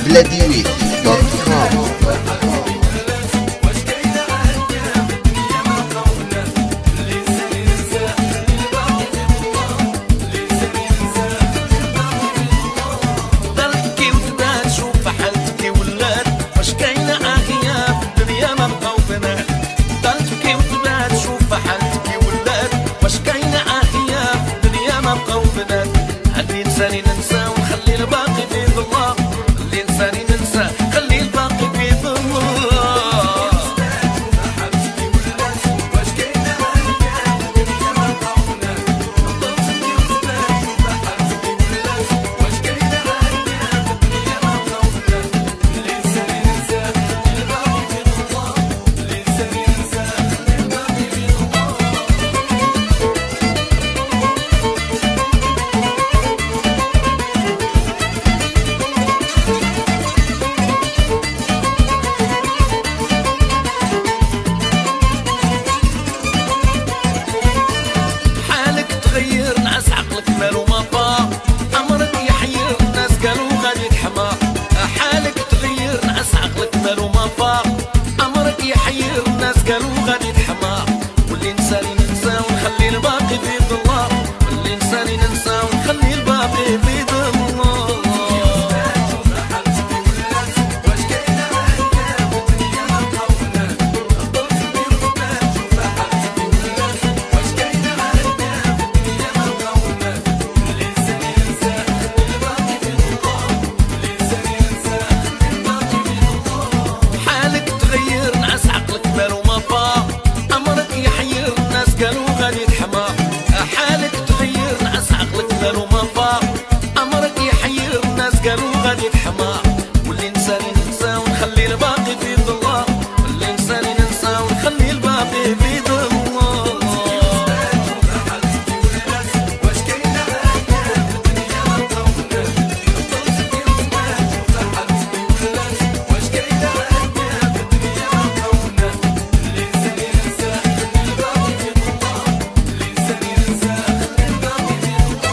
bladiwit.com. اللي ننسى ونخلي الباقي بيد الله، اللي ننسى ننسى خلي الباقي بيد الله. واش كاينة الدنيا ما قونا، واش كاينة الدنيا ما قونا، اللي ننسى ننسى خلي الباقي بيد الله، اللي ننسى ننسى خلي الباقي بيد الله. مالو ما طاب عمرك يحير الناس قالوا غادي تحمى، حالك تغير نعس عقلك مالو ما طاب عمرك يحير الناس قالوا غادي تحمى. واللي نساني ننسى ونخلي الباقي بيد الله، واللي نساني ننسى ونخلي الباقي بيد الله. واش كاينة ايام الدنيا ما قونا، واش كاينة ايام الدنيا ما قونا، حالك تغير نعس عقلك مالو ما طاب عمرك يحير الناس قالوا غادي تحمى، حالك تغير نعس عقلك مالو ما طاب عمرك يحير الناس قالوا غادي تحمى. واللي نساني ننسى ونخلي الباقي بيد الله، واللي نساني ننسى ونخلي الباقي بيد الله. واش كاينة ايام الدنيا ما قونا، واش كاينة ايام الدنيا ما قونا، اللي نساني ننسى خلي الباقي بيد الله، اللي نساني ننسى خلي الباقي بيد الله.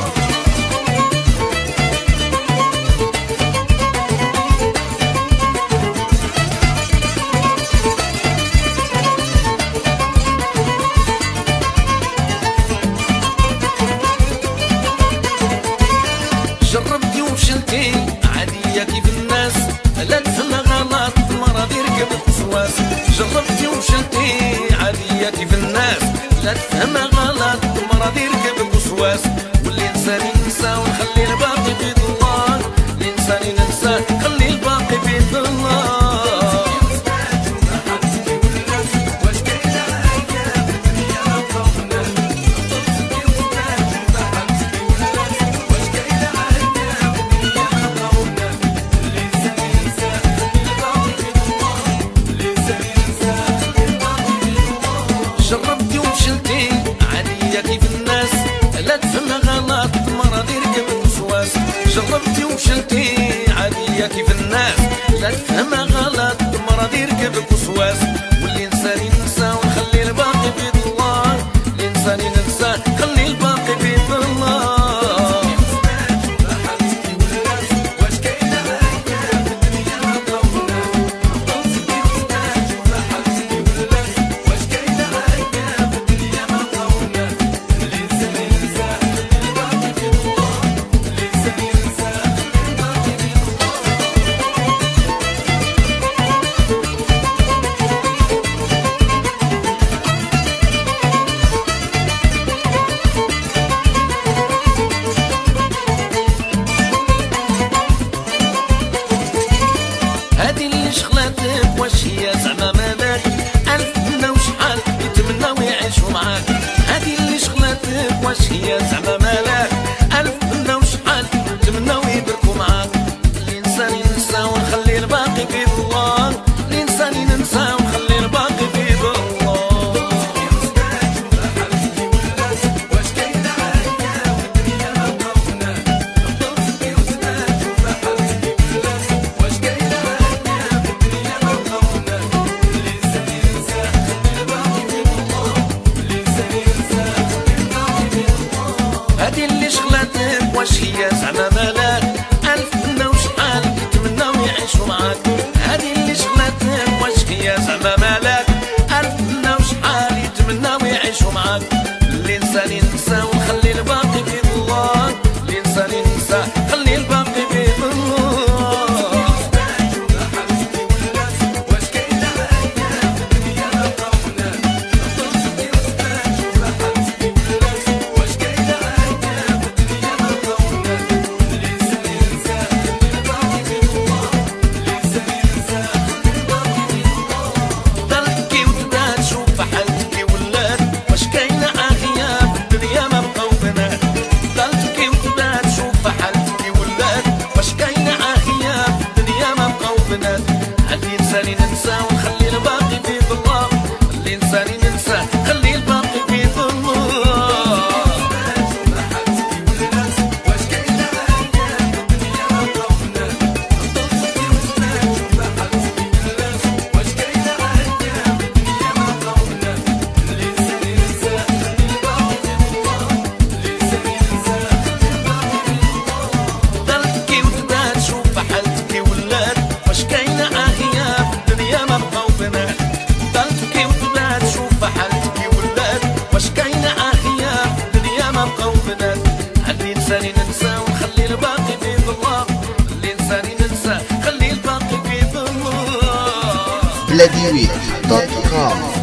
جربتي وفشلتي عادية كيف الناس، لا تفهم غلط مرض يركب الوسواس. جربتي وفشلتي عادية كيف الناس، لا تفهم غلط مرض يركب الوسواس. واللي نساني ننسى ونخلي الباقي بيد الله، اللي نساني ننسى خلي الباقي بيد الله. واش كاينة ايام الدنيا ما قونا، واش كاينة ايام الدنيا ما قونا، اللي نساني ننسى خلي الباقي بيد الله، اللي نساني ننسى خلي الباقي بيد الله. جربتي وفشلتي عادية كيف الناس، لا تفهم غلط مرض يركب الوسواس. جربتي وفشلتي عادية كيف الناس، لا تفهم غلط مرض يركب الوسواس. واللي نساني ننسى ونخلي الباقي بيد الله، اللي نساني ننسى خلي الباقي بيد الله. واش كاينة ايام الدنيا ما قونا، واش كاينة ايام الدنيا ما قونا، اللي نساني ننسى خلي الباقي بيد الله، اللي نساني ننسى خلي الباقي بيد الله. ننسى ونخلي الباقي في الله. الإنسان ننسى خلي الباقي في الله. واش كاين أيام الدنيا ما بقاونا واش كاين أيام الدنيا ما بقاونا. الإنسان ينسى خلي الباقي في الله. الإنسان ينسى خلي الباقي في الله. ضلت كي وثبات شوف حالتك كي ولات. واش كاين أيام الدنيا ما بقاو بنات. ضلت كي وثبات شوف حالتك كي ولات. واش كاين أيام الدنيا ما بقاو بنات. الإنسان ننسى ونخلي الباقي في الله. الإنسان ننسى خلي الباقي في الله. بلاديويت.com